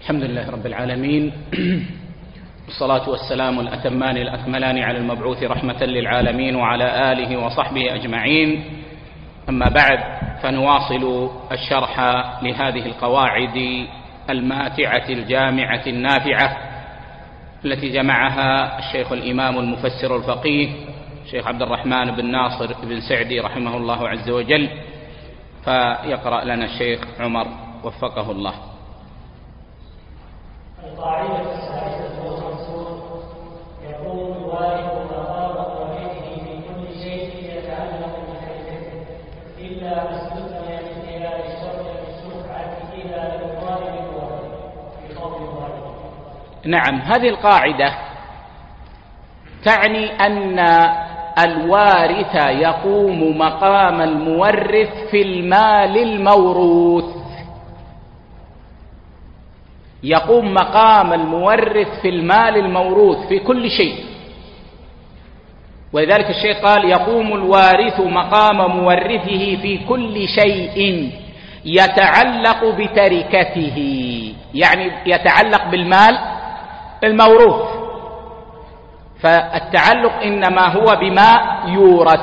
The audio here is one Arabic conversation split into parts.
الحمد لله رب العالمين، والصلاة والسلام الأتمان الأكملان على المبعوث رحمة للعالمين وعلى آله وصحبه أجمعين. أما بعد، فنواصل الشرح لهذه القواعد الماتعة الجامعة النافعة التي جمعها الشيخ الإمام المفسر الفقيه الشيخ عبد الرحمن بن ناصر بن سعدي رحمه الله عز وجل. فيقرأ لنا الشيخ عمر وفقه الله. القاعدة السادسة والخمسون: يقوم الوارث مقام ورثه في كل شيء يتعلق بحركته إلا ما استثني من خلال الشرط بالشفعة إلى للظالم الورث في قول الوارث. نعم، هذه القاعدة تعني أن الوارث يقوم مقام المورث في المال الموروث، يقوم مقام المورث في المال الموروث في كل شيء. ولذلك الشيخ قال: يقوم الوارث مقام مورثه في كل شيء يتعلق بتركته، يعني يتعلق بالمال الموروث. فالتعلق إنما هو بما يورث،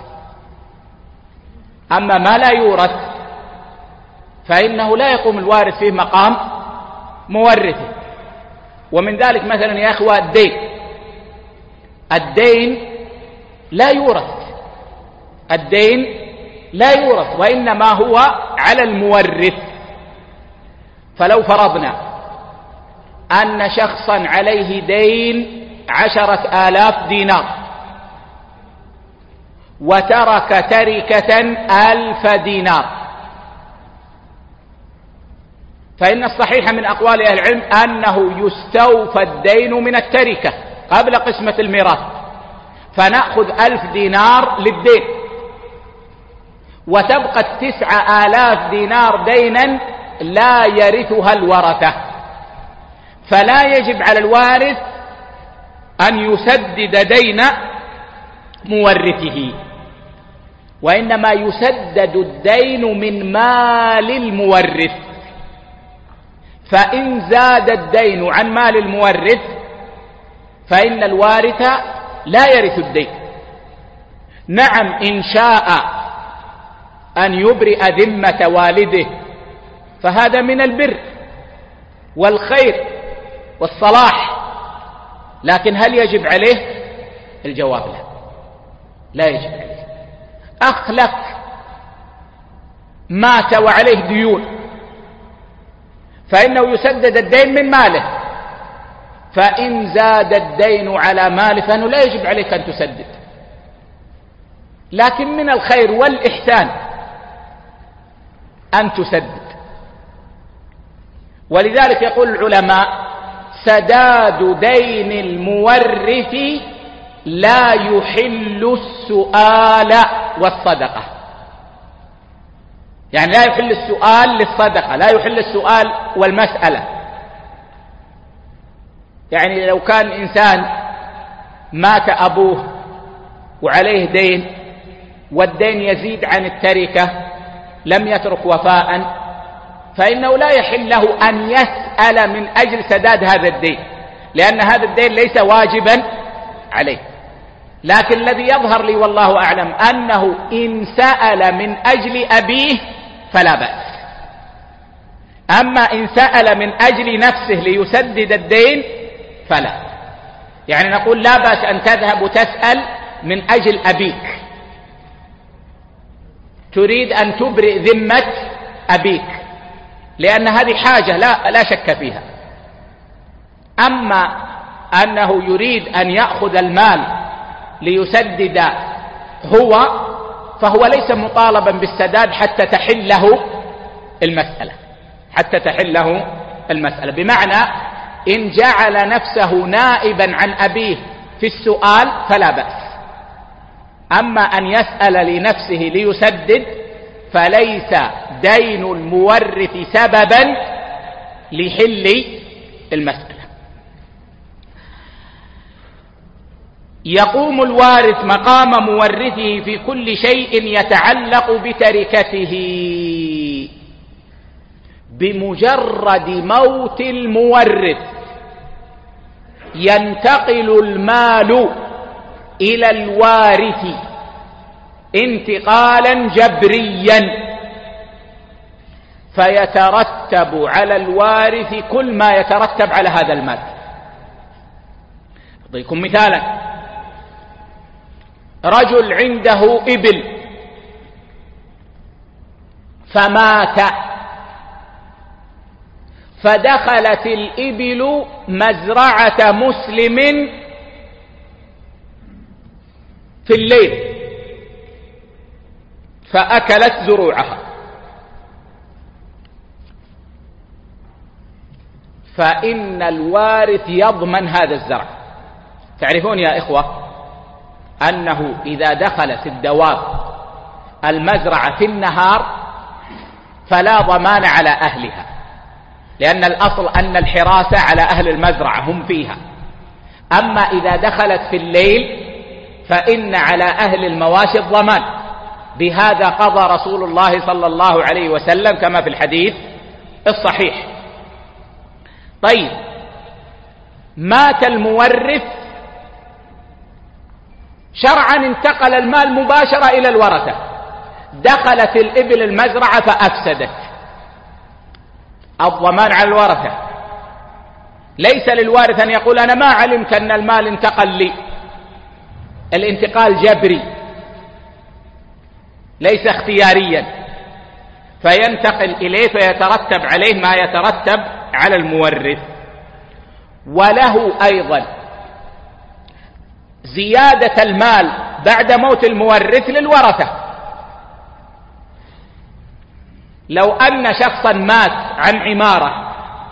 أما ما لا يورث فإنه لا يقوم الوارث فيه مقام مورثه. ومن ذلك مثلا يا أخوة الدين لا يورث، الدين لا يورث وإنما هو على المورث. فلو فرضنا أن شخصا عليه دين 10,000 دينار وترك تركة 1,000 دينار، فإن الصحيح من أقوال أهل العلم أنه يستوفى الدين من التركة قبل قسمة الميراث، فنأخذ 1,000 دينار للدين وتبقى 9,000 دينار دينا لا يرثها الورثة. فلا يجب على الوارث أن يسدد دين مورثه، وإنما يسدد الدين من مال المورث. فإن زاد الدين عن مال المورث فإن الوارث لا يرث الدين. نعم، إن شاء أن يبرئ ذمة والده فهذا من البر والخير والصلاح، لكن هل يجب عليه؟ الجواب لا يجب عليه. أخ لك مات وعليه ديون فإنه يسدد الدين من ماله، فإن زاد الدين على ماله فإنه لا يجب عليك أن تسدد، لكن من الخير والإحسان أن تسدد. ولذلك يقول العلماء: سداد دين المورث لا يحل السؤال والصدقة. يعني لا يحل السؤال للصدقة، لا يحل السؤال والمسألة. يعني لو كان إنسان مات أبوه وعليه دين والدين يزيد عن التركة لم يترك وفاء، فإنه لا يحل له أن يسأل من أجل سداد هذا الدين، لأن هذا الدين ليس واجبا عليه. لكن الذي يظهر لي والله أعلم أنه إن سأل من أجل أبيه فلا بأس، أما إن سأل من أجل نفسه ليسدد الدين فلا. يعني نقول لا بأس أن تذهب تسأل من أجل أبيك، تريد أن تبرئ ذمة أبيك، لأن هذه حاجة لا شك فيها. أما أنه يريد أن يأخذ المال ليسدد فهو ليس مطالبا بالسداد حتى تحله المسألة، بمعنى إن جعل نفسه نائبا عن أبيه في السؤال فلا بأس. أما أن يسأل لنفسه ليسدد فليس دين المورث سببا لحل المسألة. يقوم الوارث مقام مورثه في كل شيء يتعلق بتركته بمجرد موت المورث ينتقل المال إلى الوارث انتقالا جبريا، فيترتب على الوارث كل ما يترتب على هذا المال. أعطيكم مثالا: رجل عنده إبل فمات، فدخلت الإبل مزرعة مسلم في الليل فأكلت زروعها، فإن الوارث يضمن هذا الزرع. تعرفون يا إخوة أنه إذا دخلت الدواب المزرعة في النهار فلا ضمان على أهلها، لأن الأصل أن الحراسة على أهل المزرعة هم فيها. أما إذا دخلت في الليل فإن على أهل المواشي الضمان. بهذا قضى رسول الله صلى الله عليه وسلم كما في الحديث الصحيح. طيب، مات المورث، شرعا انتقل المال مباشرة إلى الورثة، دخلت الإبل المزرعة فأفسدت، الضمان على الورثة. ليس للوارث أن يقول أنا ما علمت أن المال انتقل لي، الانتقال جبري ليس اختياريا، فينتقل إليه فيترتب عليه ما يترتب على المورث. وله أيضا زيادة المال بعد موت المورث للورثة. لو أن شخصا مات عن عمارة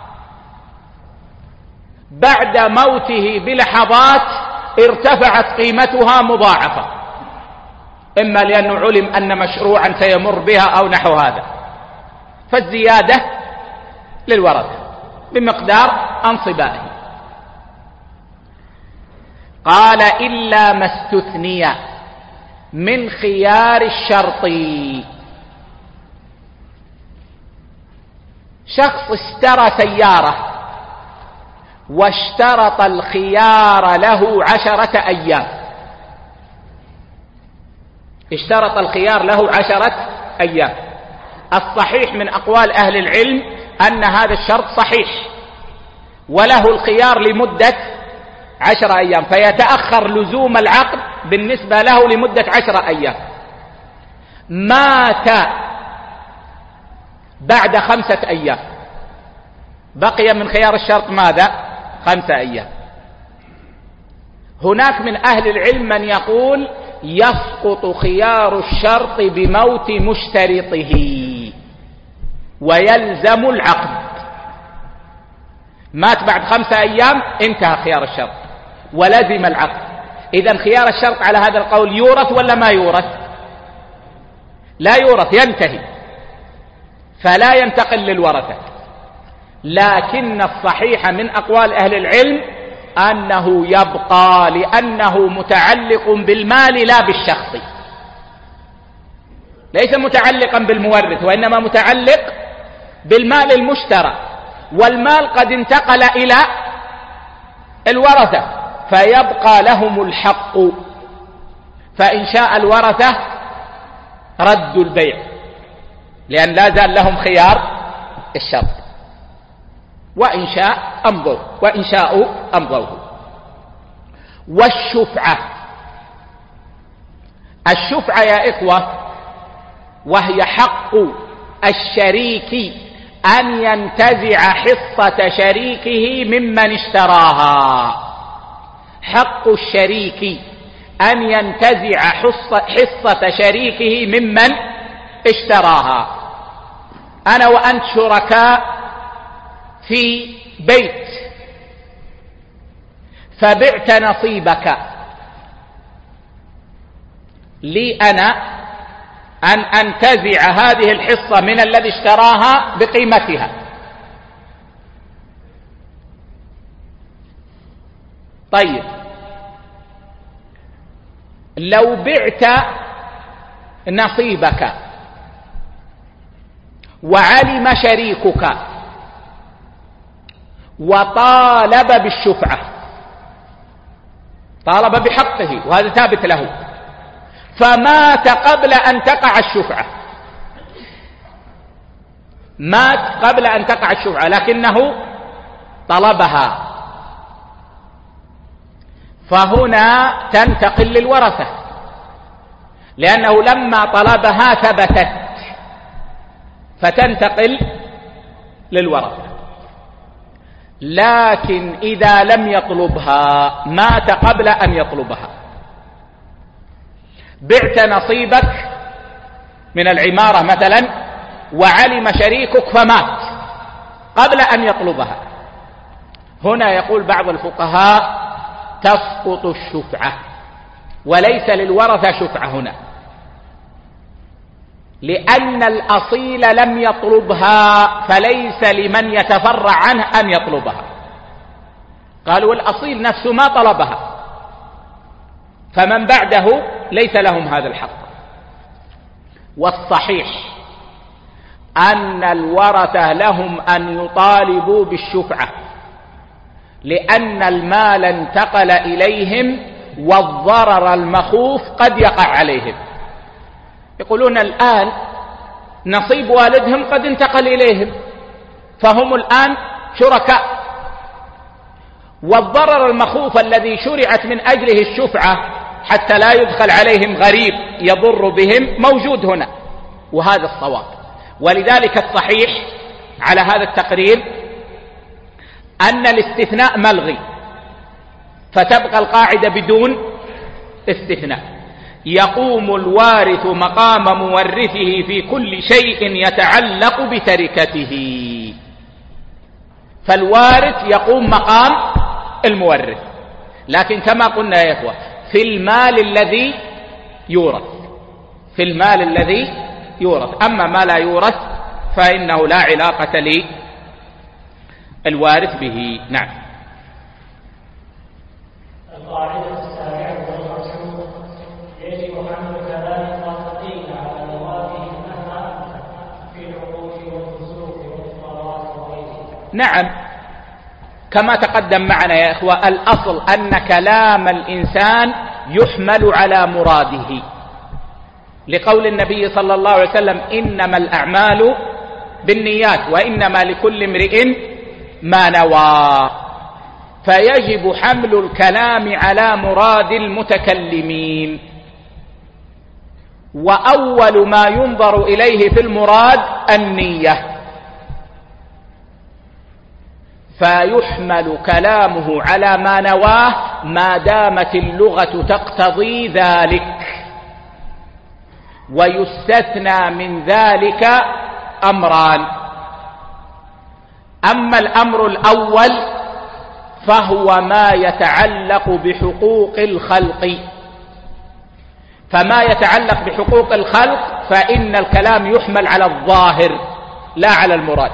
بعد موته بلحظات ارتفعت قيمتها مضاعفة، إما لأنه علم أن مشروعا سيمر بها أو نحو هذا، فالزيادة للورثة بمقدار انصبائه. قال: إلا ما استثني من خيار الشرط. شخص اشترى سيارة واشترط الخيار له 10 أيام، اشترط الخيار له 10 أيام. الصحيح من أقوال أهل العلم أن هذا الشرط صحيح، وله الخيار لمدة 10 أيام، فيتأخر لزوم العقد بالنسبة له لمدة 10 أيام. مات بعد 5 أيام، بقي من خيار الشرط ماذا؟ 5 أيام. هناك من أهل العلم من يقول يسقط خيار الشرط بموت مشترطه ويلزم العقد. مات بعد 5 أيام انتهى خيار الشرط ولزم العقد. إذن خيار الشرط على هذا القول يورث ولا ما يورث؟ لا يورث، ينتهي، فلا ينتقل للورثة. لكن الصحيح من أقوال أهل العلم أنه يبقى، لأنه متعلق بالمال لا بالشخص، ليس متعلقا بالمورث، وإنما متعلق بالمال المشترى، والمال قد انتقل إلى الورثة، فيبقى لهم الحق. فإن شاء الورثة ردوا البيع، لأن لا زال لهم خيار الشرط، وإن شاء أمضوا، وإن شاءوا أمضوه. والشفعة، الشفعة يا إخوة وهي حق الشريك أن ينتزع حصة شريكه ممن اشتراها. حق الشريك أن ينتزع حصة شريكه ممن اشتراها. أنا وأنت شركاء في بيت، فبعت نصيبك، لي أنا أن أنتزع هذه الحصة من الذي اشتراها بقيمتها. طيب، لو بعت نصيبك وعلم شريكك وطالب بالشفعة، طالب بحقه وهذا ثابت له، فمات قبل أن تقع الشفعة، مات قبل أن تقع الشفعة لكنه طلبها، فهنا تنتقل للورثة، لأنه لما طلبها ثبتت فتنتقل للورثة. لكن إذا لم يطلبها، مات قبل أن يطلبها، بعت نصيبك من العمارة مثلا وعلم شريكك فمات قبل أن يطلبها، هنا يقول بعض الفقهاء تسقط الشفعة وليس للورثة شفعة هنا، لأن الأصيل لم يطلبها، فليس لمن يتفرع عنه أن يطلبها. قالوا الأصيل نفسه ما طلبها، فمن بعده ليس لهم هذا الحق. والصحيح أن الورثة لهم أن يطالبوا بالشفعة، لأن المال انتقل إليهم والضرر المخوف قد يقع عليهم. يقولون الآن نصيب والدهم قد انتقل إليهم، فهم الآن شركاء، والضرر المخوف الذي شرعت من أجله الشفعة حتى لا يدخل عليهم غريب يضر بهم موجود هنا، وهذا الصواب. ولذلك الصحيح على هذا التقرير أن الاستثناء ملغي، فتبقى القاعدة بدون استثناء. يقوم الوارث مقام مورثه في كل شيء يتعلق بتركته، فالوارث يقوم مقام المورث، لكن كما قلنا يا إخوة في المال الذي يورث، في المال الذي يورث، أما ما لا يورث فإنه لا علاقة للوارث به. نعم. القاعدة السابعة والخمسون: يجب حمل كلام الناطقين على مواده مهما في العقود والفسوق والإفطارات وغيرها. نعم، كما تقدم معنا يا إخوة، الأصل أن كلام الإنسان يحمل على مراده، لقول النبي صلى الله عليه وسلم: إنما الأعمال بالنيات وإنما لكل امرئ ما نوى. فيجب حمل الكلام على مراد المتكلمين، وأول ما ينظر إليه في المراد النية، فيحمل كلامه على ما نواه ما دامت اللغة تقتضي ذلك. ويستثنى من ذلك أمران: أما الأمر الأول فهو ما يتعلق بحقوق الخلق، فما يتعلق بحقوق الخلق فإن الكلام يحمل على الظاهر لا على المراد،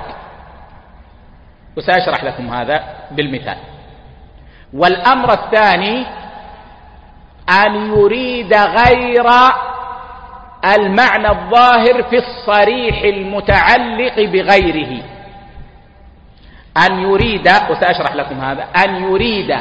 وسأشرح لكم هذا بالمثال. والأمر الثاني أن يريد غير المعنى الظاهر في الصريح المتعلق بغيره، أن يريد، وسأشرح لكم هذا، أن يريد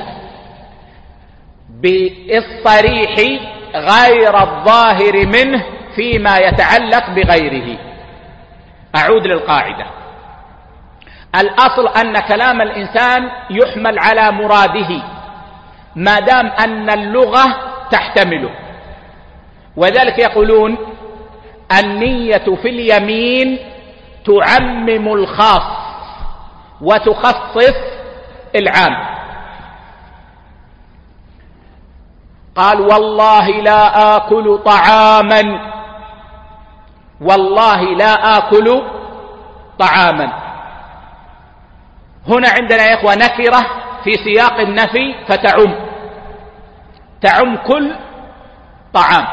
بالصريح غير الظاهر منه فيما يتعلق بغيره. أعود للقاعدة: الأصل أن كلام الإنسان يحمل على مراده ما دام أن اللغة تحتمله، وذلك يقولون النية في اليمين تعمم الخاص وتخصص العام. قال: والله لا آكل طعاما، والله لا آكل طعاما. هنا عندنا يا إخوة نكرة في سياق النفي تعم كل طعام،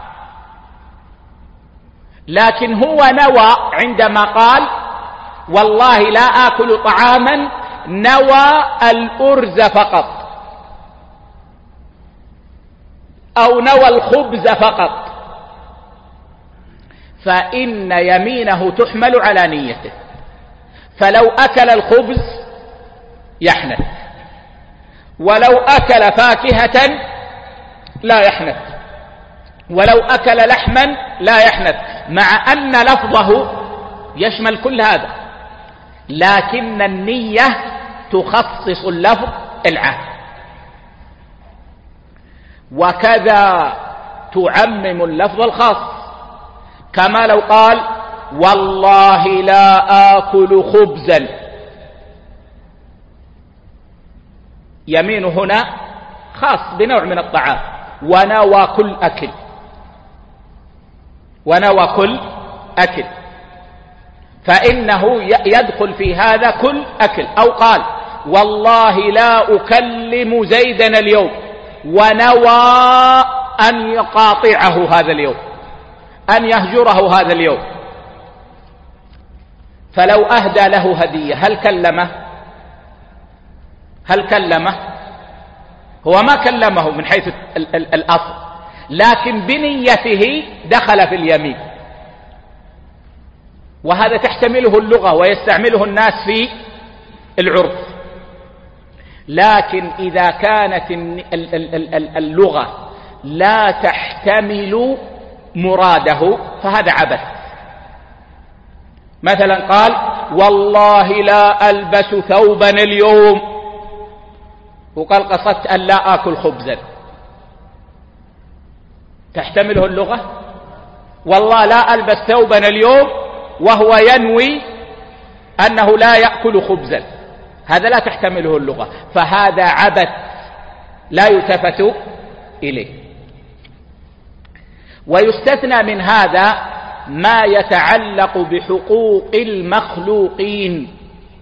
لكن هو نوى عندما قال والله لا آكل طعاما، نوى الأرز فقط أو نوى الخبز فقط، فإن يمينه تحمل على نيته، فلو أكل الخبز يحنث، ولو أكل فاكهة لا يحنث، ولو أكل لحما لا يحنث، مع أن لفظه يشمل كل هذا، لكن النية تخصص اللفظ العام. وكذا تعمم اللفظ الخاص، كما لو قال والله لا آكل خبزا، يمين هنا خاص بنوع من الطعام، ونوى كل أكل، ونوى كل أكل، فإنه يدخل في هذا كل أكل. أو قال والله لا أكلم زيدا اليوم، ونوى أن يقاطعه هذا اليوم، أن يهجره هذا اليوم. فلو أهدى له هدية هل كلمه؟ هل كلمه؟ هو ما كلمه من حيث الأصل، لكن بنيته دخل في اليمين، وهذا تحتمله اللغة ويستعمله الناس في العرف. لكن إذا كانت اللغة لا تحتمل مراده فهذا عبث. مثلا قال والله لا ألبس ثوبا اليوم، وقال قصدت أن لا آكل خبزا، تحتمله اللغة؟ والله لا ألبس ثوبا اليوم وهو ينوي أنه لا يأكل خبزا، هذا لا تحتمله اللغة، فهذا عبث لا يلتفت إليه. ويستثنى من هذا ما يتعلق بحقوق المخلوقين،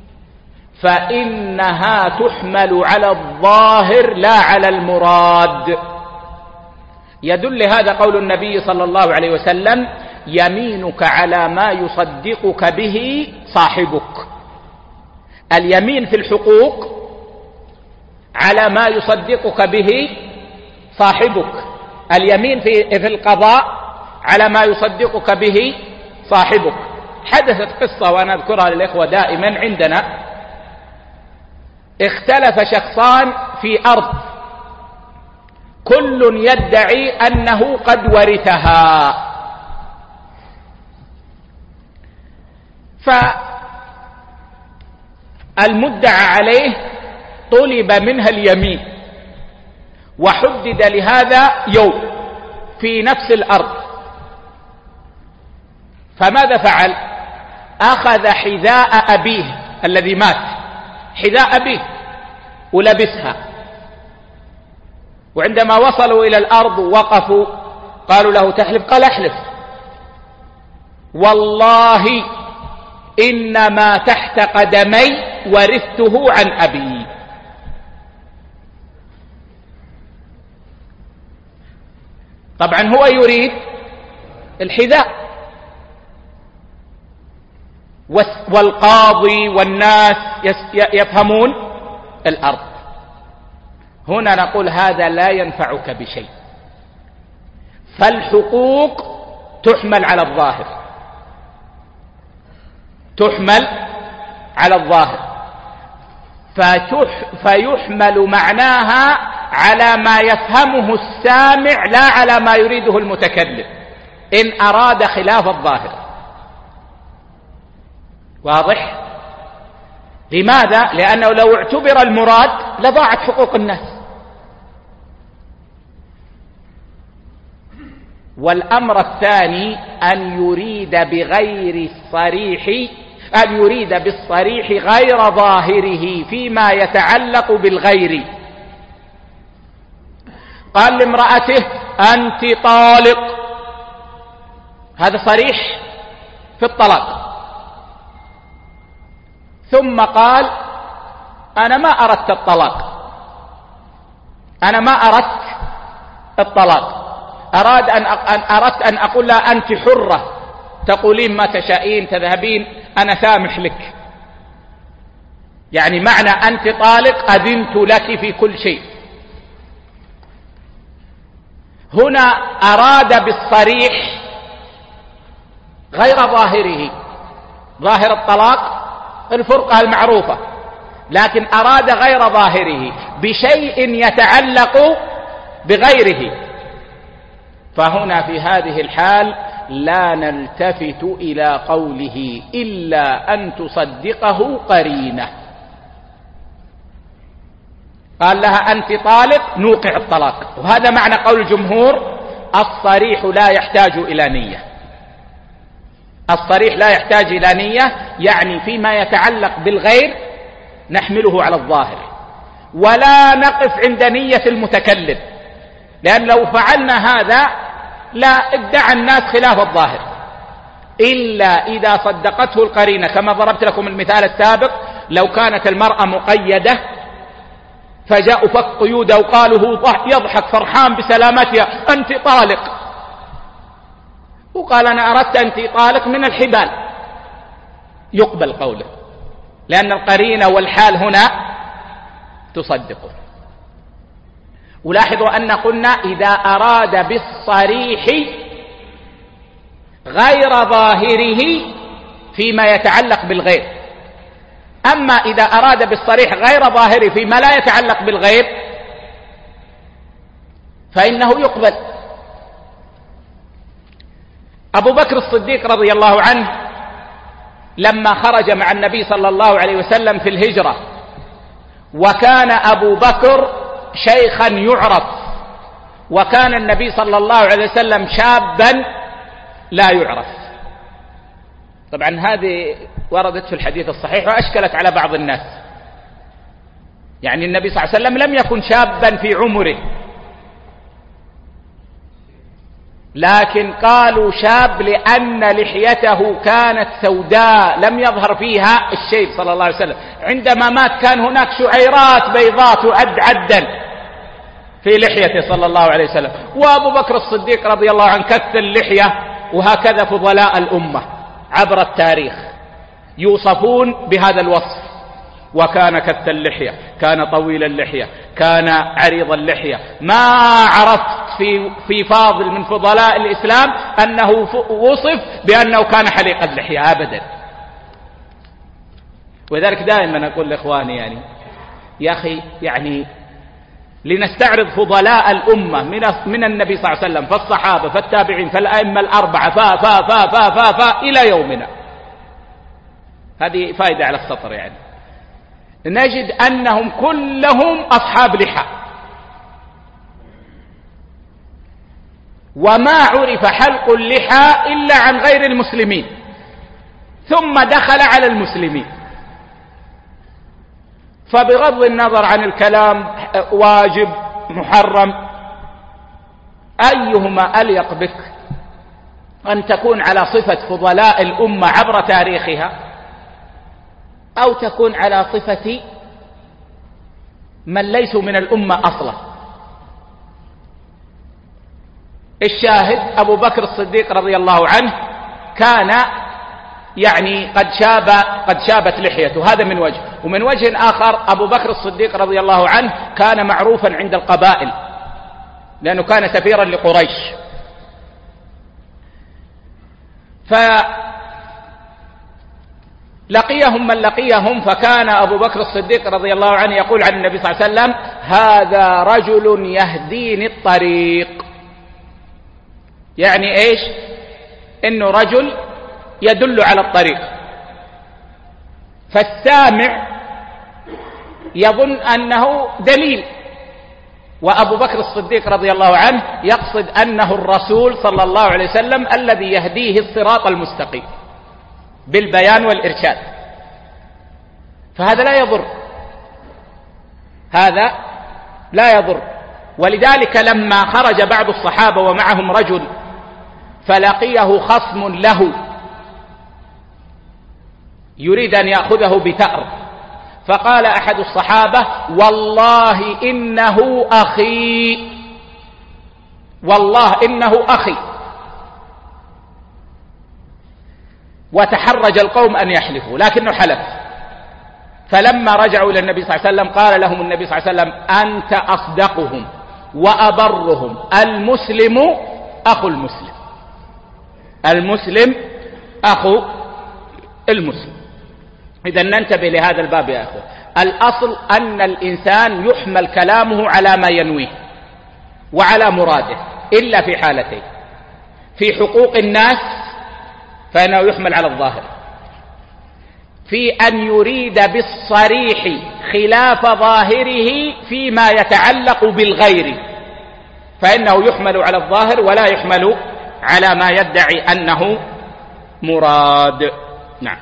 فإنها تحمل على الظاهر لا على المراد. يدل هذا قول النبي صلى الله عليه وسلم يمينك على ما يصدقك به صاحبك. اليمين في الحقوق على ما يصدقك به صاحبك، اليمين في القضاء على ما يصدقك به صاحبك. حدثت قصة وأنا أذكرها للإخوة دائما عندنا، اختلف شخصان في أرض، كل يدعي أنه قد ورثها، فالمدعى عليه طلب منها اليمين، وحدد لهذا يوم في نفس الأرض. فماذا فعل؟ أخذ حذاء أبيه الذي مات، حذاء أبيه، ولبسها، وعندما وصلوا إلى الأرض وقفوا قالوا له تحلف؟ قال أحلف والله إنما تحت قدمي ورثته عن أبي. طبعا هو يريد الحذاء، والقاضي والناس يفهمون الأرض. هنا نقول هذا لا ينفعك بشيء، فالحقوق تحمل على الظاهر، تحمل على الظاهر، فيحمل معناها على ما يفهمه السامع لا على ما يريده المتكلم إن أراد خلاف الظاهر. واضح؟ لماذا؟ لأنه لو اعتبر المراد لضاعت حقوق الناس. والأمر الثاني أن يريد بغير الصريح، أن يريد بالصريح غير ظاهره فيما يتعلق بالغير. قال لامرأته أنت طالق، هذا صريح في الطلاق، ثم قال أنا ما أردت الطلاق، أنا ما أردت الطلاق، أردت أن أقول لها أنت حرة، تقولين ما تشائين، تذهبين، أنا سامح لك. يعني معنى أنت طالق أذنت لك في كل شيء. هنا أراد بالصريح غير ظاهره، ظاهر الطلاق الفرقة المعروفة، لكن أراد غير ظاهره بشيء يتعلق بغيره، فهنا في هذه الحال لا نلتفت إلى قوله إلا أن تصدقه قرينة. قال لها أنت طالق، نوقع الطلاق، وهذا معنى قول الجمهور: الصريح لا يحتاج إلى نية. الصريح لا يحتاج إلى نية، يعني فيما يتعلق بالغير نحمله على الظاهر ولا نقف عند نية المتكلم، لأن لو فعلنا هذا لا ادعى الناس خلاف الظاهر، إلا إذا صدقته القرينة. كما ضربت لكم المثال السابق: لو كانت المرأة مقيدة فجاءوا فك قيودها وقالوا هو يضحك فرحان بسلامتها أنت طالق، وقال أنا أردت أنت طالق من الحبال، يقبل قوله، لأن القرينة والحال هنا تصدقه. ولاحظوا أن قلنا إذا أراد بالصريح غير ظاهره فيما يتعلق بالغير، أما إذا أراد بالصريح غير ظاهره فيما لا يتعلق بالغير فإنه يقبل. أبو بكر الصديق رضي الله عنه لما خرج مع النبي صلى الله عليه وسلم في الهجرة، وكان أبو بكر شيخا يعرف، وكان النبي صلى الله عليه وسلم شابا لا يعرف. طبعا هذه وردت في الحديث الصحيح وأشكلت على بعض الناس، يعني النبي صلى الله عليه وسلم لم يكن شابا في عمره، لكن قالوا شاب لأن لحيته كانت سوداء لم يظهر فيها الشيب صلى الله عليه وسلم. عندما مات كان هناك شعيرات بيضاء تعد عدا في لحيته صلى الله عليه وسلم. وأبو بكر الصديق رضي الله عنه كث اللحية، وهكذا فضلاء الأمة عبر التاريخ يوصفون بهذا الوصف. وكان كث اللحية، كان طويل اللحية، كان عريض اللحية. ما عرفت في فاضل من فضلاء الإسلام أنه وصف بأنه كان حليق اللحية أبدا. وذلك دائما أقول لإخواني يا أخي لنستعرض فضلاء الأمة من النبي صلى الله عليه وسلم، فالصحابة فالتابعين فالأئمة الأربعة فا إلى يومنا. هذه فائدة على السطر. نجد أنهم كلهم أصحاب لحى، وما عرف حلق اللحى إلا عن غير المسلمين، ثم دخل على المسلمين. فبغض النظر عن الكلام واجب محرم، أيهما أليق بك، أن تكون على صفة فضلاء الأمة عبر تاريخها، أو تكون على صفة من ليسوا من الأمة أصلا. الشاهد أبو بكر الصديق رضي الله عنه كان قد شابت لحيته، هذا من وجه. ومن وجه آخر أبو بكر الصديق رضي الله عنه كان معروفا عند القبائل، لأنه كان سفيرا لقريش. لقيهم من لقيهم، فكان أبو بكر الصديق رضي الله عنه يقول عن النبي صلى الله عليه وسلم: هذا رجل يهديني الطريق. يعني إيش؟ إنه رجل يدل على الطريق. فالسامع يظن أنه دليل، وأبو بكر الصديق رضي الله عنه يقصد أنه الرسول صلى الله عليه وسلم الذي يهديه الصراط المستقيم بالبيان والإرشاد. فهذا لا يضر، هذا لا يضر. ولذلك لما خرج بعض الصحابة ومعهم رجل فلقيه خصم له يريد أن يأخذه بثأر، فقال أحد الصحابة: والله إنه أخي، والله إنه أخي. وتحرج القوم أن يحلفوا، لكنه حلف. فلما رجعوا إلى النبي صلى الله عليه وسلم قال لهم النبي صلى الله عليه وسلم: أنت أصدقهم وأبرهم، المسلم أخو المسلم، المسلم أخو المسلم. إذا ننتبه لهذا الباب يا أخوة. الأصل أن الإنسان يحمل كلامه على ما ينويه وعلى مراده، إلا في حالتين: في حقوق الناس فإنه يحمل على الظاهر، في أن يريد بالصريح خلاف ظاهره فيما يتعلق بالغير فإنه يحمل على الظاهر ولا يحمل على ما يدعي أنه مراد. نعم.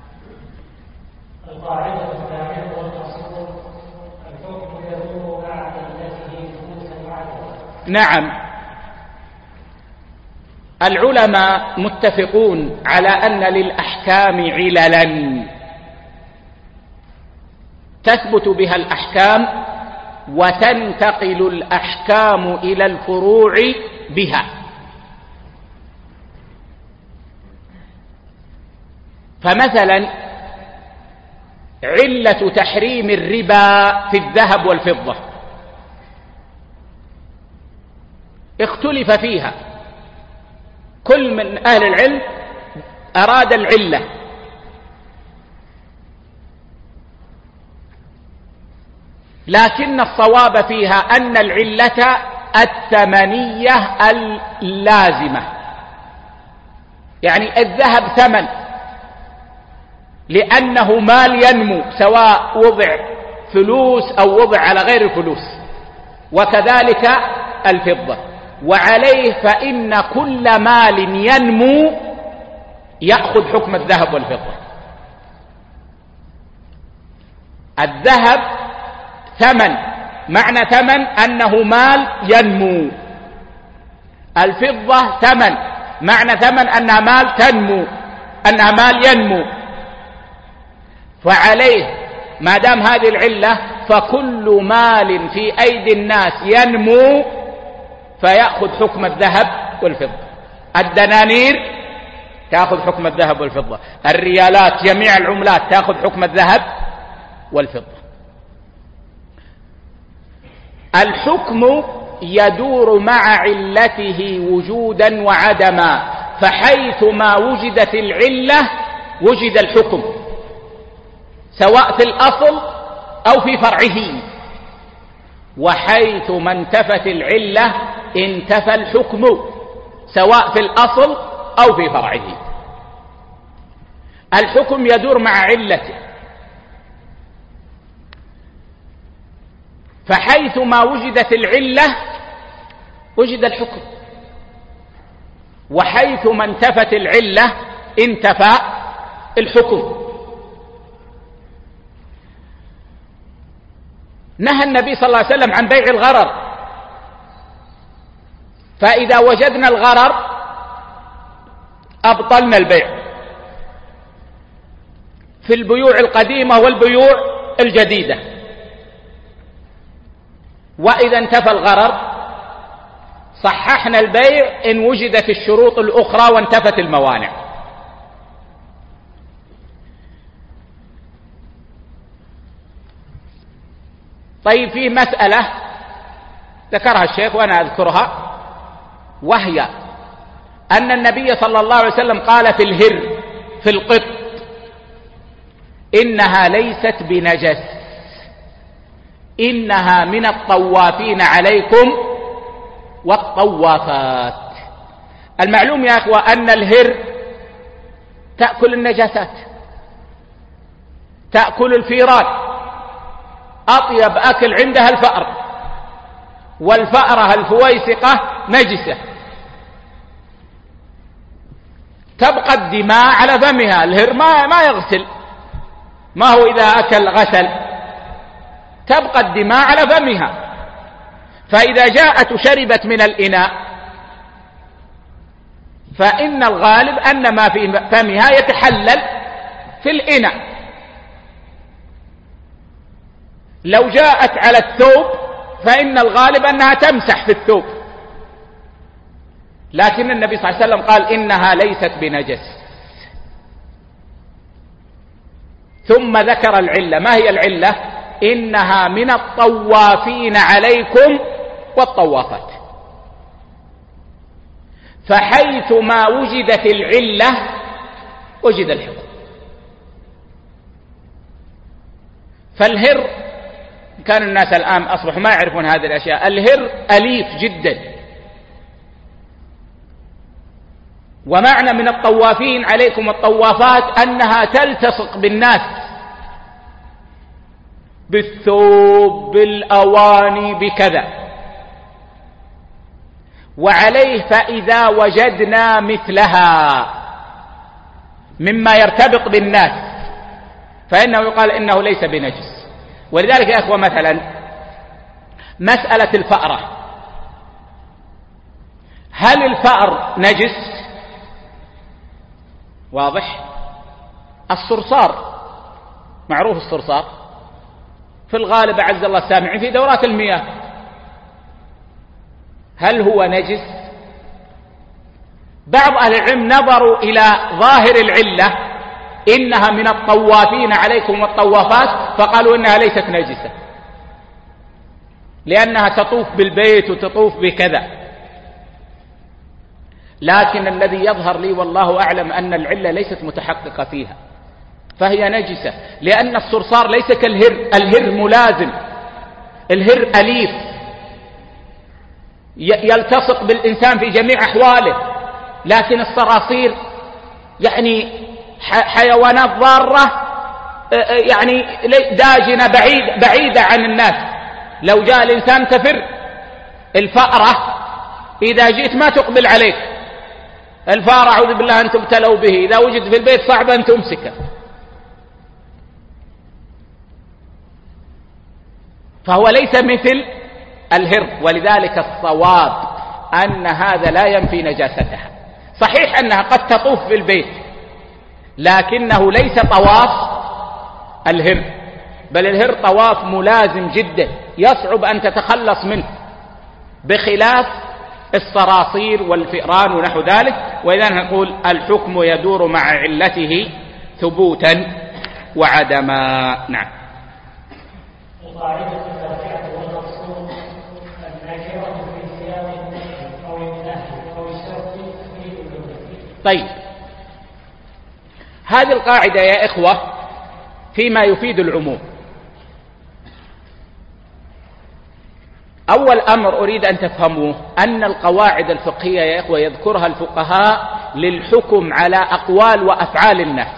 القاعدة الثانية والتصور الحكم يدور مع علته ثبوتا وعدما. نعم. العلماء متفقون على أن للأحكام عللا تثبت بها الأحكام وتنتقل الأحكام إلى الفروع بها. فمثلا علة تحريم الربا في الذهب والفضة اختلف فيها، كل من أهل العلم أراد العلة، لكن الصواب فيها أن العلة الثمنية اللازمة، يعني الذهب ثمن لأنه مال ينمو سواء وضع فلوس أو وضع على غير الفلوس، وكذلك الفضة. وعليه فإن كل مال ينمو يأخذ حكم الذهب والفضة. الذهب ثمن، معنى ثمن أنه مال ينمو. الفضة ثمن، معنى ثمن أنها مال تنمو، أنها مال ينمو. فعليه ما دام هذه العلة فكل مال في أيدي الناس ينمو فيأخذ حكم الذهب والفضة. الدنانير تأخذ حكم الذهب والفضة، الريالات جميع العملات تأخذ حكم الذهب والفضة. الحكم يدور مع علته وجودا وعدما، فحيث ما وجدت العلة وجد الحكم، سواء في الأصل أو في فرعه، وحيث ما انتفت العلة انتفى الحكم سواء في الأصل أو في فرعه. الحكم يدور مع علته، فحيث ما وجدت العلة وجد الحكم، وحيث ما انتفت العلة انتفى الحكم. نهى النبي صلى الله عليه وسلم عن بيع الغرر، فإذا وجدنا الغرر أبطلنا البيع في البيوع القديمة والبيوع الجديدة. وإذا انتفى الغرر صححنا البيع إن وجدت الشروط الأخرى وانتفت الموانع. طيب، في مسألة ذكرها الشيخ وأنا أذكرها، وهي أن النبي صلى الله عليه وسلم قال في الهر، في القط، إنها ليست بنجس، إنها من الطوافين عليكم والطوافات. المعلوم يا أخوة أن الهر تأكل النجاسات، تأكل الفيران، أطيب أكل عندها الفأر، والفأرة الفويسقة نجسة، تبقى الدماء على فمها. الهر ما يغسل، ما هو إذا أكل غسل، تبقى الدماء على فمها. فإذا جاءت شربت من الإناء فإن الغالب أن ما في فمها يتحلل في الإناء. لو جاءت على الثوب فإن الغالب أنها تمسح في الثوب، لكن النبي صلى الله عليه وسلم قال إنها ليست بنجس. ثم ذكر العلة. ما هي العلة؟ إنها من الطوافين عليكم والطوافات. فحيث ما وجدت العلة وجد الحر. فالهر، كان الناس الآن أصبحوا ما يعرفون هذه الأشياء، الهر أليف جدا. ومعنى من الطوافين عليكم الطوافات أنها تلتصق بالناس بالثوب بالأواني بكذا. وعليه فإذا وجدنا مثلها مما يرتبط بالناس فإنه يقال إنه ليس بنجس. ولذلك يا أخوة مثلا مسألة الفأرة، هل الفأر نجس؟ واضح. الصرصار معروف، الصرصار في الغالب أعز الله السامعين في دورات المياه، هل هو نجس؟ بعض أهل العلم نظروا إلى ظاهر العلة إنها من الطوافين عليكم والطوافات، فقالوا إنها ليست نجسة لأنها تطوف بالبيت وتطوف بكذا. لكن الذي يظهر لي والله أعلم أن العلة ليست متحققة فيها، فهي نجسة، لأن الصرصار ليس كالهر، الهر ملازم، الهر أليف يلتصق بالإنسان في جميع أحواله. لكن الصراصير يعني حيوانات ضارة، يعني داجنة بعيدة عن الناس، لو جاء الإنسان تفر. الفأرة إذا جئت ما تقبل عليك، الفأرة أعوذ بالله أن تبتلوا به، إذا وجد في البيت صعب أن تمسكه. فهو ليس مثل الهر. ولذلك الصواب أن هذا لا ينفي نجاستها. صحيح أنها قد تطوف في البيت لكنه ليس طواف الهر، بل الهر طواف ملازم جدا يصعب أن تتخلص منه، بخلاف الصراصير والفئران ونحو ذلك. وإذا نقول الحكم يدور مع علته ثبوتا وعدما. نعم. القاعدة التاسعة والمقصود النكرة في سياق النهي أو النهي أو الشرط تفيد العموم. طيب، هذه القاعدة يا إخوة فيما يفيد العموم. أول أمر أريد أن تفهموه أن القواعد الفقهية يا إخوة يذكرها الفقهاء للحكم على أقوال وأفعال الناس،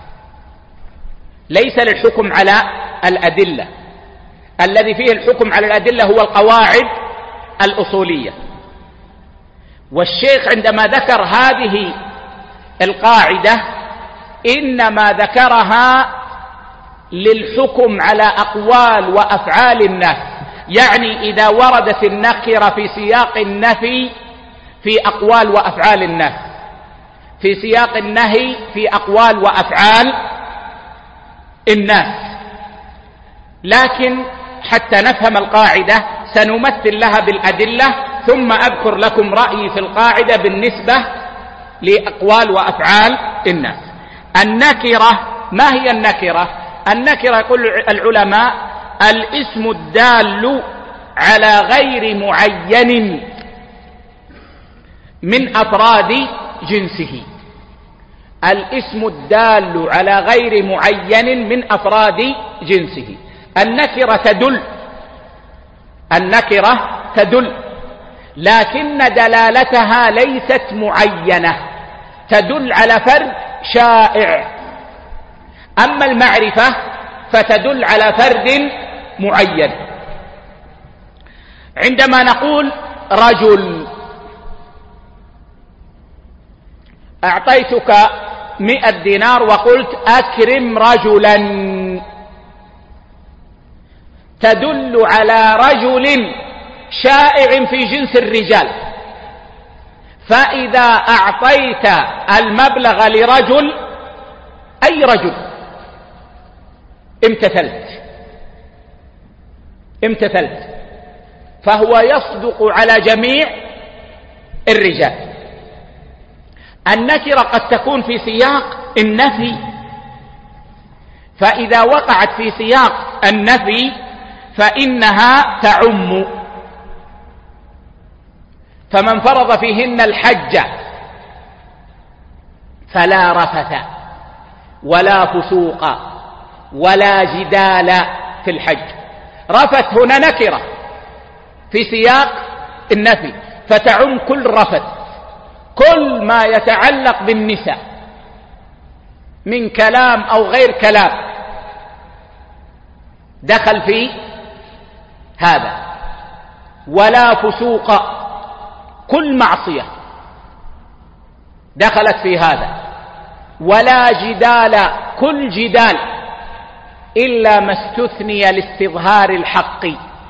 ليس للحكم على الأدلة. الذي فيه الحكم على الأدلة هو القواعد الأصولية. والشيخ عندما ذكر هذه القاعدة إنما ذكرها للحكم على أقوال وأفعال الناس، يعني إذا وردت النكرة في سياق النفي في أقوال وأفعال الناس، في سياق النهي في أقوال وأفعال الناس. لكن حتى نفهم القاعدة سنمثل لها بالأدلة، ثم أذكر لكم رأيي في القاعدة بالنسبة لأقوال وأفعال الناس. النكرة، ما هي النكرة؟ النكرة يقول العلماء الاسم الدال على غير معين من أفراد جنسه. الاسم الدال على غير معين من أفراد جنسه. النكرة تدل لكن دلالتها ليست معينة، تدل على فرد شائع. أما المعرفة فتدل على فرد معين. عندما نقول رجل، أعطيتك 100 دينار وقلت أكرم رجلا، تدل على رجل شائع في جنس الرجال. فإذا أعطيت المبلغ لرجل، أي رجل، امتثلت، فهو يصدق على جميع الرجال. النكرة قد تكون في سياق النفي، فإذا وقعت في سياق النفي فإنها تعم. فمن فرض فيهن الحج فلا رفث ولا فسوق ولا جدال في الحج. رفث هنا نكرة في سياق النفي، فتعم كل رفث، كل ما يتعلق بالنساء من كلام أو غير كلام دخل في هذا. ولا فسوق، كل معصية دخلت في هذا. ولا جدال، كل جدال إلا ما استثني لاستظهار الحق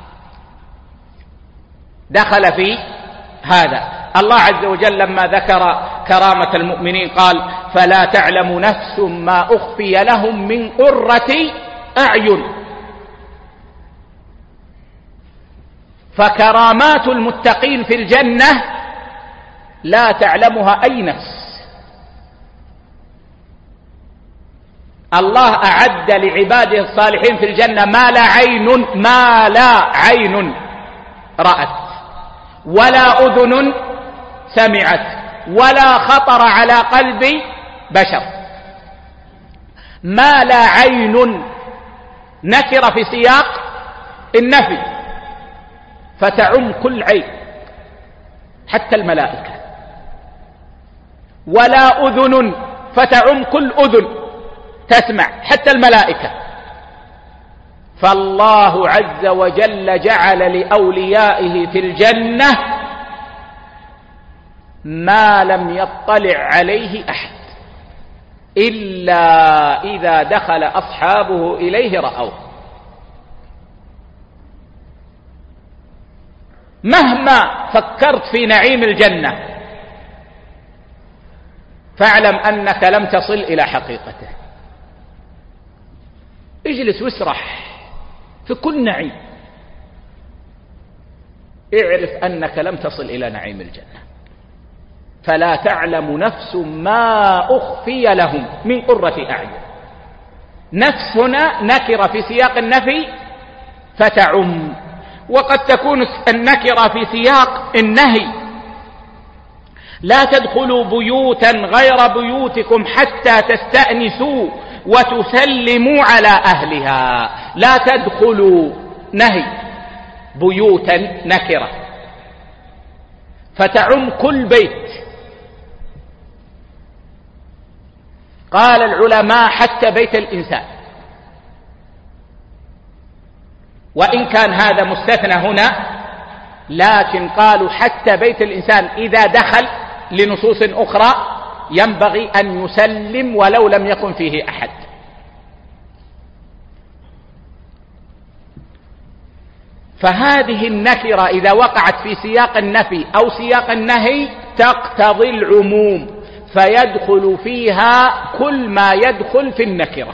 دخل في هذا. الله عز وجل لما ذكر كرامة المؤمنين قال: فلا تعلم نفس ما أخفي لهم من قرة أعين. فكرامات المتقين في الجنة لا تعلمها أي نفس. الله أعد لعباده الصالحين في الجنة ما لا عين رأت ولا أذن سمعت ولا خطر على قلب بشر. ما لا عين نكر في سياق النفي، فتعم كل عين حتى الملائكة. ولا أذن، فتعم كل أذن تسمع حتى الملائكة. فالله عز وجل جعل لأوليائه في الجنة ما لم يطلع عليه أحد إلا إذا دخل أصحابه إليه رأوه. مهما فكرت في نعيم الجنة فاعلم أنك لم تصل إلى حقيقته. اجلس واسرح في كل نعيم، اعرف أنك لم تصل إلى نعيم الجنة. فلا تعلم نفس ما أخفي لهم من قرة أعين. نفس هنا نكرة في سياق النفي فتعم، وقد تكون النكرة في سياق النهي: لا تدخلوا بيوتا غير بيوتكم حتى تستأنسوا وتسلموا على أهلها. لا تدخلوا نهي، بيوتا نكرة فتعم كل بيت. قال العلماء حتى بيت الإنسان، وإن كان هذا مستثنى هنا، لكن قالوا حتى بيت الإنسان إذا دخل لنصوص أخرى ينبغي أن يسلم ولو لم يكن فيه أحد. فهذه النكرة إذا وقعت في سياق النفي أو سياق النهي تقتضي العموم، فيدخل فيها كل ما يدخل في النكرة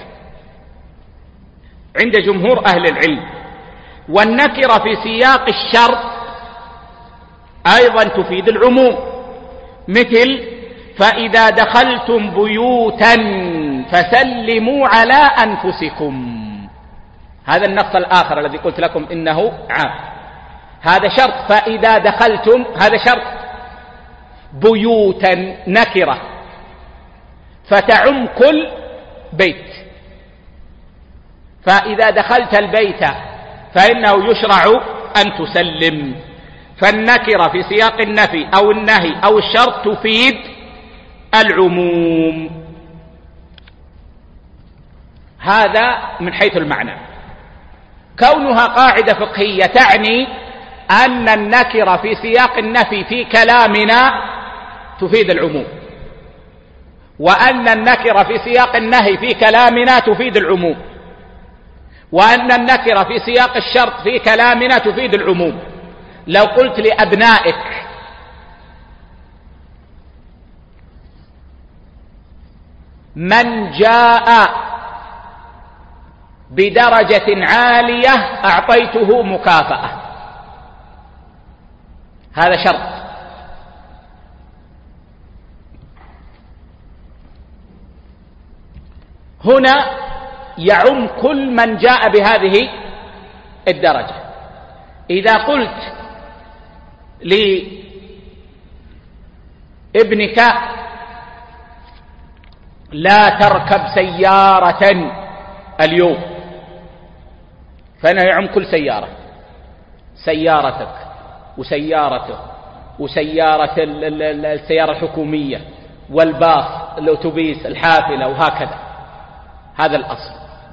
عند جمهور أهل العلم. والنكرة في سياق الشرط أيضا تفيد العموم، مثل: فإذا دخلتم بيوتا فسلموا على أنفسكم. هذا النص الآخر الذي قلت لكم إنه عام، هذا شرط. فإذا دخلتم هذا شرط. بيوتا نكرة فتعم كل بيت. فإذا دخلت البيت فإنه يشرع أن تسلم. فالنكرة في سياق النفي أو النهي أو الشرط تفيد العموم. هذا من حيث المعنى. كونها قاعدة فقهية تعني أن النكرة في سياق النفي في كلامنا تفيد العموم، وأن النكرة في سياق النهي في كلامنا تفيد العموم، وأن النكرة في سياق الشرط في كلامنا تفيد العموم. لو قلت لأبنائك: من جاء بدرجة عالية أعطيته مكافأة، هذا شرط. هنا يعم كل من جاء بهذه الدرجة. إذا قلت لابنك: لا تركب سيارة اليوم، فأنا يعم كل سيارة، سيارتك وسيارته وسيارة السيارة الحكومية والباص الأتوبيس الحافلة وهكذا. هذا الأصل.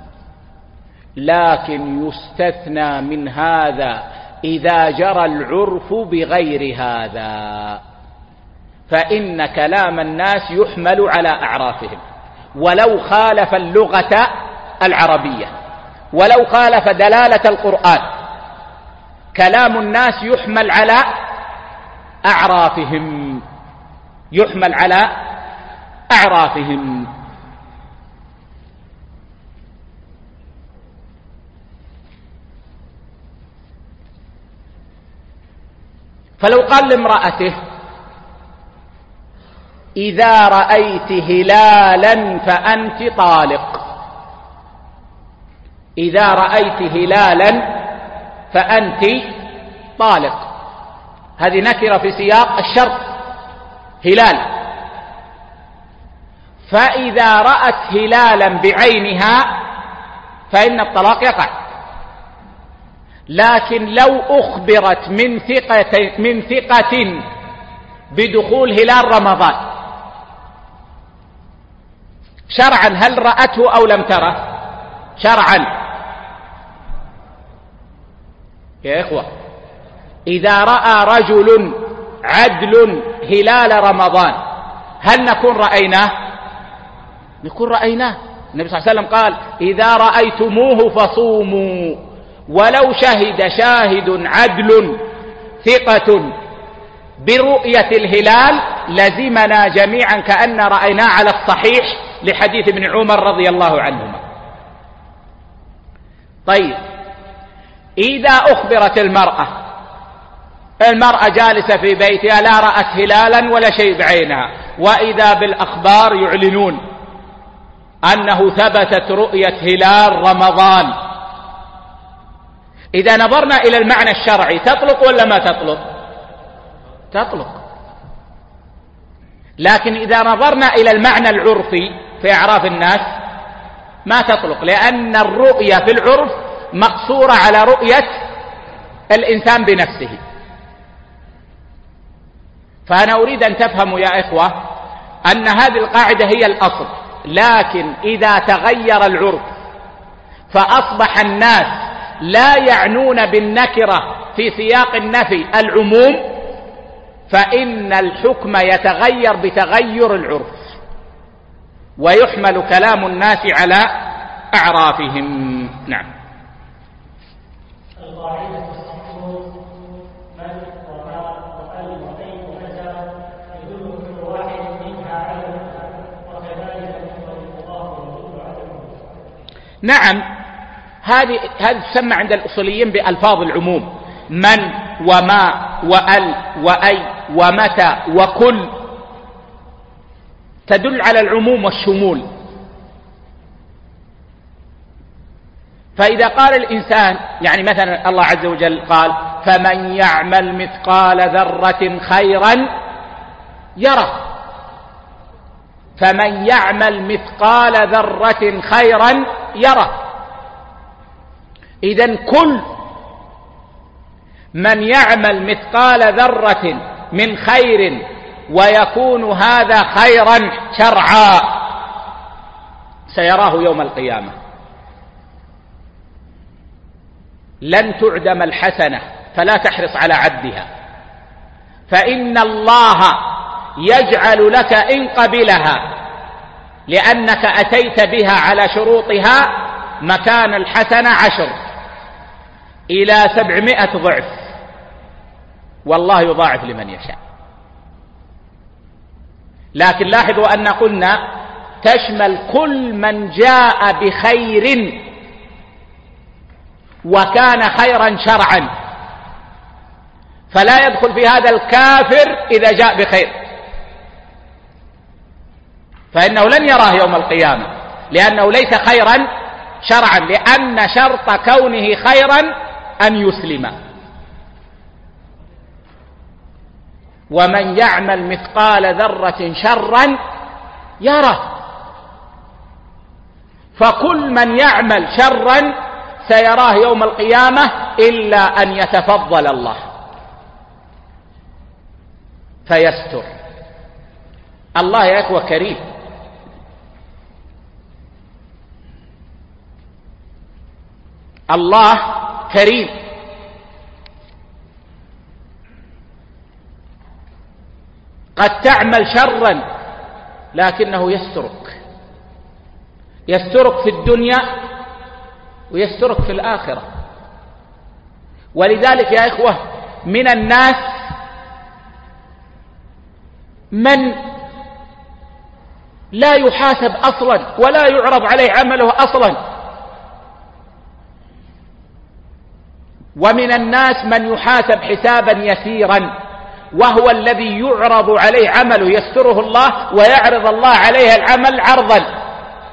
لكن يستثنى من هذا إذا جرى العرف بغير هذا، فإن كلام الناس يحمل على أعرافهم ولو خالف اللغة العربية ولو خالف دلالة القرآن. كلام الناس يحمل على أعرافهم، يحمل على أعرافهم. فلو قال لامرأته إذا رأيت هلالا فأنت طالق، إذا رأيت هلالا فأنت طالق، هذه نكرة في سياق الشرط، هلال. فإذا رأت هلالا بعينها فإن الطلاق يقع. لكن لو أخبرت من ثقة بدخول هلال رمضان شرعا، هل رأته أو لم تره؟ شرعا يا إخوة، إذا رأى رجل عدل هلال رمضان هل نكون رأيناه؟ نكون رأيناه. النبي صلى الله عليه وسلم قال إذا رأيتموه فصوموا ولو شهد شاهد عدل ثقة برؤية الهلال لزمنا جميعا كأن رأيناه على الصحيح لحديث ابن عمر رضي الله عنهما. طيب، إذا أخبرت المرأة جالسة في بيتها لا رأت هلالا ولا شيء بعينها، وإذا بالأخبار يعلنون أنه ثبتت رؤية هلال رمضان، إذا نظرنا إلى المعنى الشرعي تطلق ولا ما تطلق؟ تطلق. لكن إذا نظرنا إلى المعنى العرفي في أعراف الناس ما تطلق، لأن الرؤية في العرف مقصورة على رؤية الإنسان بنفسه. فأنا أريد أن تفهموا يا إخوة أن هذه القاعدة هي الأصل، لكن إذا تغير العرف فأصبح الناس لا يعنون بالنكرة في سياق النفي العموم، فإن الحكم يتغير بتغير العرف ويحمل كلام الناس على أعرافهم. نعم. القاعدة الصحيح من وما وقل وكيف ونزل يدل كل واحد منها على وكذلك يفرق الله يدل على. نعم، هذه تسمى عند الأصوليين بألفاظ العموم، من وما وأل وأي ومتى وكل، تدل على العموم والشمول. فإذا قال الإنسان، يعني مثلا الله عز وجل قال فمن يعمل مثقال ذرة خيرا يره، فمن يعمل مثقال ذرة خيرا يره. إذن كل من يعمل مثقال ذرة من خير ويكون هذا خيرا شرعا سيراه يوم القيامة. لن تعدم الحسنة فلا تحرص على عدها، فإن الله يجعل لك إن قبلها لأنك أتيت بها على شروطها مكان الحسنة 10 إلى 700 ضعف، والله يضاعف لمن يشاء. لكن لاحظوا أن قلنا تشمل كل من جاء بخير وكان خيرا شرعا، فلا يدخل في هذا الكافر إذا جاء بخير، فإنه لن يراه يوم القيامة لأنه ليس خيرا شرعا، لأن شرط كونه خيرا أن يسلم. ومن يعمل مثقال ذرة شرا يره، فكل من يعمل شرا سيراه يوم القيامة إلا أن يتفضل الله فيستر. الله يا إخوة كريم، الله كريم. قد تعمل شرا لكنه يسترك في الدنيا ويسترك في الآخرة. ولذلك يا إخوة من الناس من لا يحاسب أصلا ولا يعرض عليه عمله أصلا، ومن الناس من يحاسب حسابا يسيرا، وهو الذي يعرض عليه عمله يستره الله ويعرض الله عليه العمل عرضا،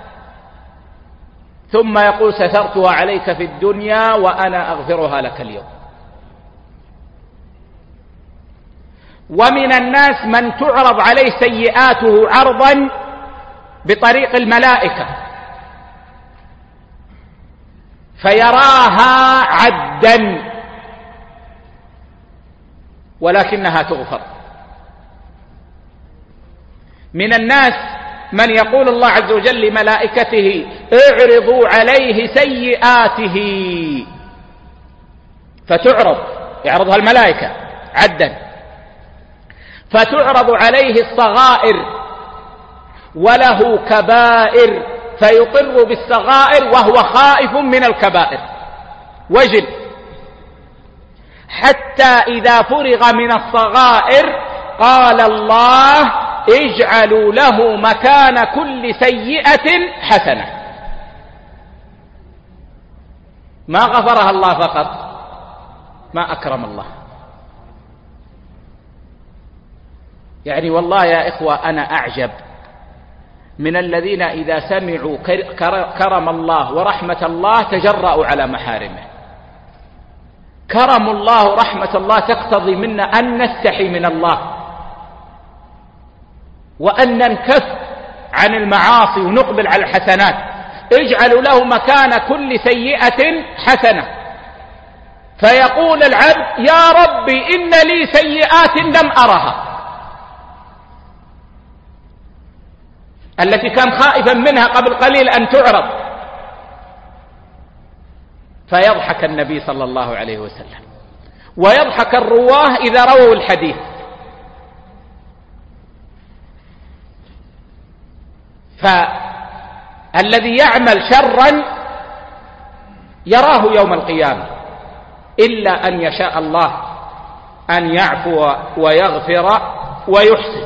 ثم يقول سترتها عليك في الدنيا وأنا أغفرها لك اليوم. ومن الناس من تعرض عليه سيئاته عرضا بطريق الملائكة فيراها عدا ولكنها تغفر. من الناس من يقول الله عز وجل لملائكته اعرضوا عليه سيئاته، يعرضها الملائكة عدا، فتعرض عليه الصغائر وله كبائر فيقر بالصغائر وهو خائف من الكبائر وجل، حتى إذا فرغ من الصغائر قال الله اجعلوا له مكان كل سيئة حسنة. ما غفرها الله فقط، ما أكرم الله. يعني والله يا إخوة أنا أعجب من الذين إذا سمعوا كرم الله ورحمة الله تجرأوا على محارمه. كرم الله ورحمة الله تقتضي منا أن نستحي من الله وأن ننكف عن المعاصي ونقبل على الحسنات. اجعلوا له مكان كل سيئة حسنة، فيقول العبد يا ربي إن لي سيئات لم أرها، التي كان خائفا منها قبل قليل أن تعرض، فيضحك النبي صلى الله عليه وسلم ويضحك الرواه إذا رووا الحديث. فالذي يعمل شرا يراه يوم القيامة إلا أن يشاء الله أن يعفو ويغفر ويحسن.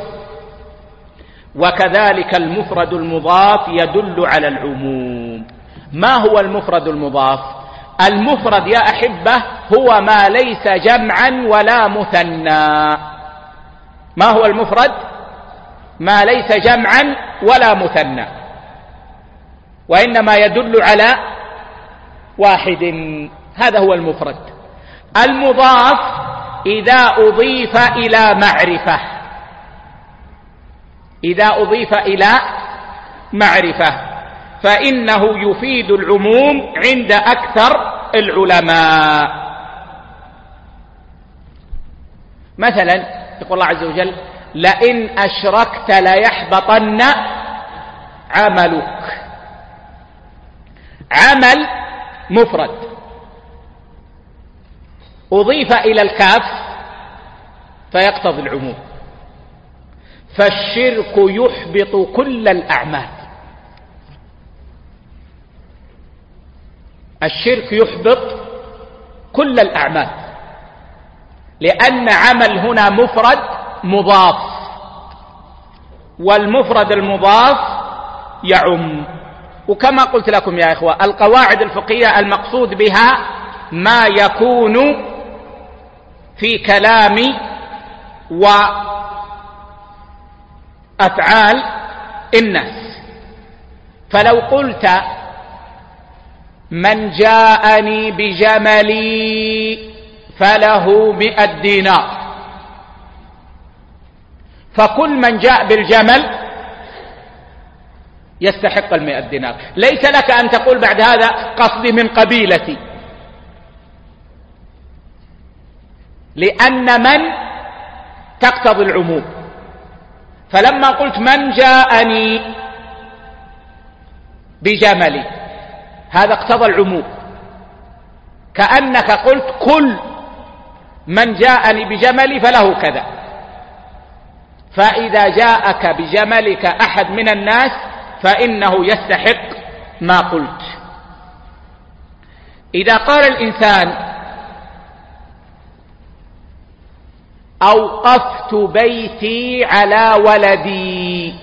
وكذلك المفرد المضاف يدل على العموم. ما هو المفرد المضاف؟ المفرد يا أحبة هو ما ليس جمعا ولا مثنى. ما هو المفرد؟ ما ليس جمعا ولا مثنى، وإنما يدل على واحد، هذا هو المفرد. المضاف إذا أضيف إلى معرفة، إذا أضيف إلى معرفة فإنه يفيد العموم عند أكثر العلماء. مثلا يقول الله عز وجل لئن أشركت ليحبطن عملك. عمل مفرد أضيف إلى الكاف فيقتضي العموم. فالشرك يحبط كل الأعمال، الشرك يحبط كل الأعمال، لأن عمل هنا مفرد مضاف، والمفرد المضاف يعم. وكما قلت لكم يا إخوة القواعد الفقهية المقصود بها ما يكون في كلام وأفعال الناس. فلو قلت من جاءني بجملي فله 100 دينار، فكل من جاء بالجمل يستحق 100 دينار. ليس لك أن تقول بعد هذا قصدي من قبيلتي، لأن من تقتضي العموم. فلما قلت من جاءني بجملي هذا اقتضى العموم، كأنك قلت كل من جاءني بجملي فله كذا. فإذا جاءك بجملك أحد من الناس فإنه يستحق ما قلت. إذا قال الإنسان أوقفت بيتي على ولدي،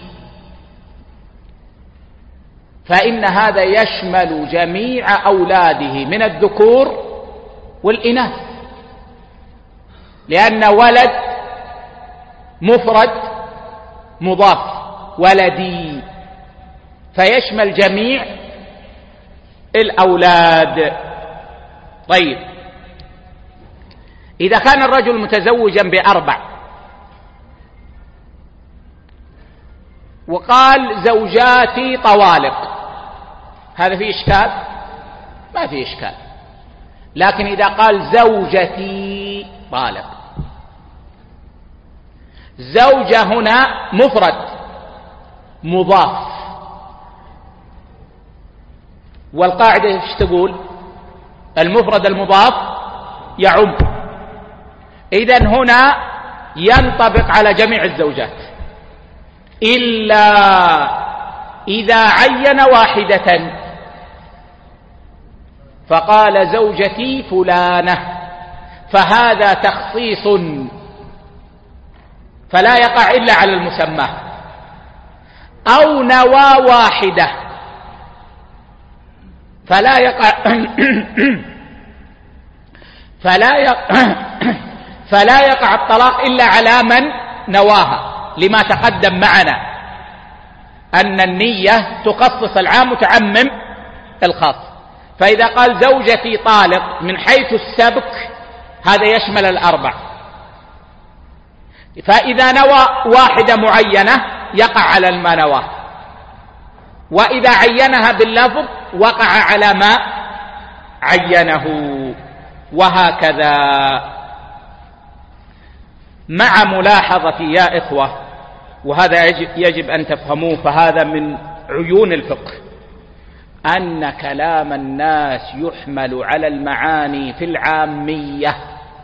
فإن هذا يشمل جميع أولاده من الذكور والإناث، لأن ولد مفرد مضاف، ولدي، فيشمل جميع الأولاد. طيب، إذا كان الرجل متزوجا ب4 وقال زوجاتي طوالق، هذا فيه إشكال؟ ما فيه إشكال. لكن إذا قال زوجتي طالق، زوجة هنا مفرد مضاف، والقاعدة ايش تقول؟ المفرد المضاف يعم. إذن هنا ينطبق على جميع الزوجات، إلا إذا عين واحدة فقال زوجتي فلانة، فهذا تخصيص فلا يقع إلا على المسمى. أو نوى واحدة فلا يقع الطلاق إلا على من نواها، لما تقدم معنا أن النية تخصص العام وتعمم الخاص. فإذا قال زوجتي طالق من حيث السبك هذا يشمل ال4. فإذا نوى واحدة معينة يقع على ما نواه، وإذا عينها باللفظ وقع على ما عينه، وهكذا. مع ملاحظة يا إخوة، وهذا يجب أن تفهموه، فهذا من عيون الفقه، أن كلام الناس يحمل على المعاني في العامية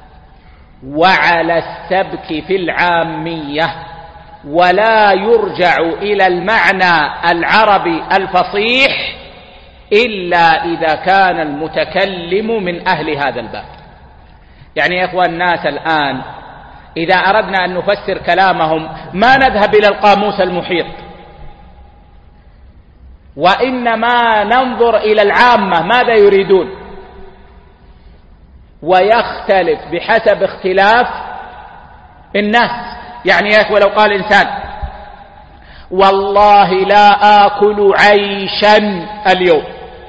وعلى السبك في العامية، ولا يرجع إلى المعنى العربي الفصيح إلا إذا كان المتكلم من أهل هذا الباب. يعني يا إخوان، الناس الآن إذا أردنا أن نفسر كلامهم ما نذهب إلى القاموس المحيط، وإنما ننظر إلى العامة ماذا يريدون، ويختلف بحسب اختلاف الناس. يعني يا إخوة، لو قال إنسان والله لا آكل عيشا اليوم،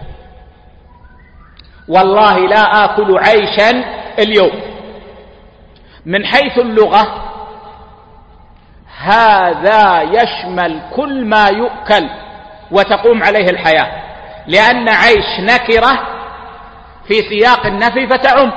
والله لا آكل عيشا اليوم، من حيث اللغة هذا يشمل كل ما يؤكل وتقوم عليه الحياة، لأن عيش نكرة في سياق النفي فتعم،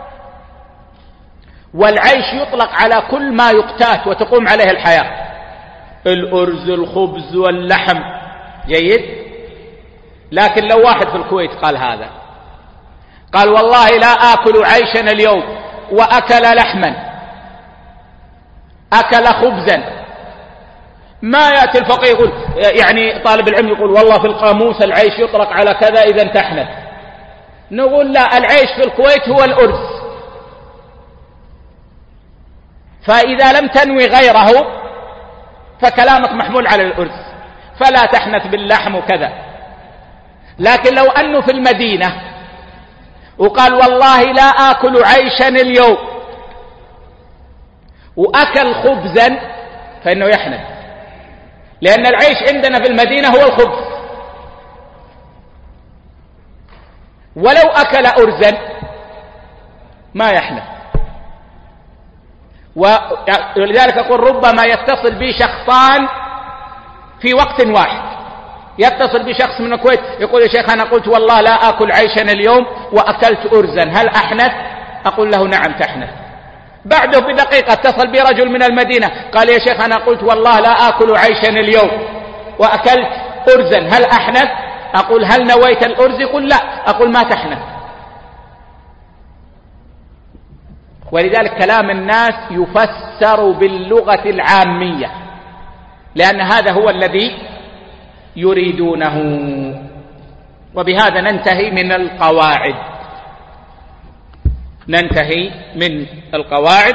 والعيش يطلق على كل ما يقتات وتقوم عليه الحياة، الأرز، الخبز واللحم. جيد. لكن لو واحد في الكويت قال هذا، قال والله لا آكل عيشا اليوم، وأكل لحما، أكل خبزا، ما يأتي الفقيه يقول، يعني طالب العلم يقول والله في القاموس العيش يطلق على كذا إذا انتحنت. نقول لا، العيش في الكويت هو الأرز، فإذا لم تنوي غيره فكلامك محمول على الأرز، فلا تحنث باللحم وكذا. لكن لو أنه في المدينة وقال والله لا آكل عيشا اليوم وأكل خبزا فإنه يحنث، لأن العيش عندنا في المدينة هو الخبز. ولو أكل أرزا ما يحنث. ولذلك أقول ربما يتصل بي شخصان في وقت واحد، يتصل بشخص من الكويت يقول يا شيخ أنا قلت والله لا آكل عيشا اليوم وأكلت أرزا، هل أحنث؟ أقول له نعم تحنث. بعده بدقيقة اتصل برجل من المدينة قال يا شيخ أنا قلت والله لا آكل عيشا اليوم وأكلت أرزا، هل أحنث؟ أقول هل نويت الأرز؟ يقول لا، أقول ما تحنث. ولذلك كلام الناس يفسر باللغة العامية، لأن هذا هو الذي يريدونه. وبهذا ننتهي من القواعد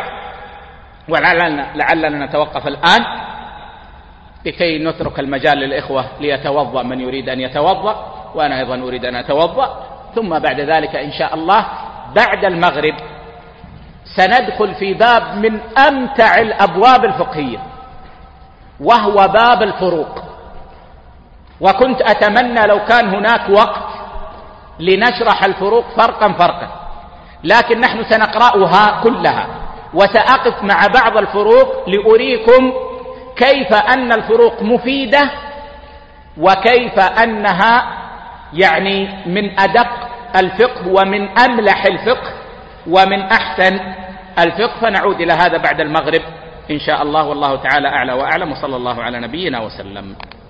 ولعلنا نتوقف الآن لكي نترك المجال للإخوة ليتوضأ من يريد أن يتوضأ، وأنا أيضا أريد أن أتوضأ. ثم بعد ذلك إن شاء الله بعد المغرب سندخل في باب من أمتع الأبواب الفقهية، وهو باب الفروق. وكنت أتمنى لو كان هناك وقت لنشرح الفروق فرقا، لكن نحن سنقرأها كلها، وسأقف مع بعض الفروق لأريكم كيف أن الفروق مفيدة، وكيف أنها يعني من أدق الفقه ومن أملح الفقه ومن أحسن الفقه. فنعود إلى هذا بعد المغرب إن شاء الله، والله تعالى أعلى وأعلم، وصلى الله على نبينا وسلم.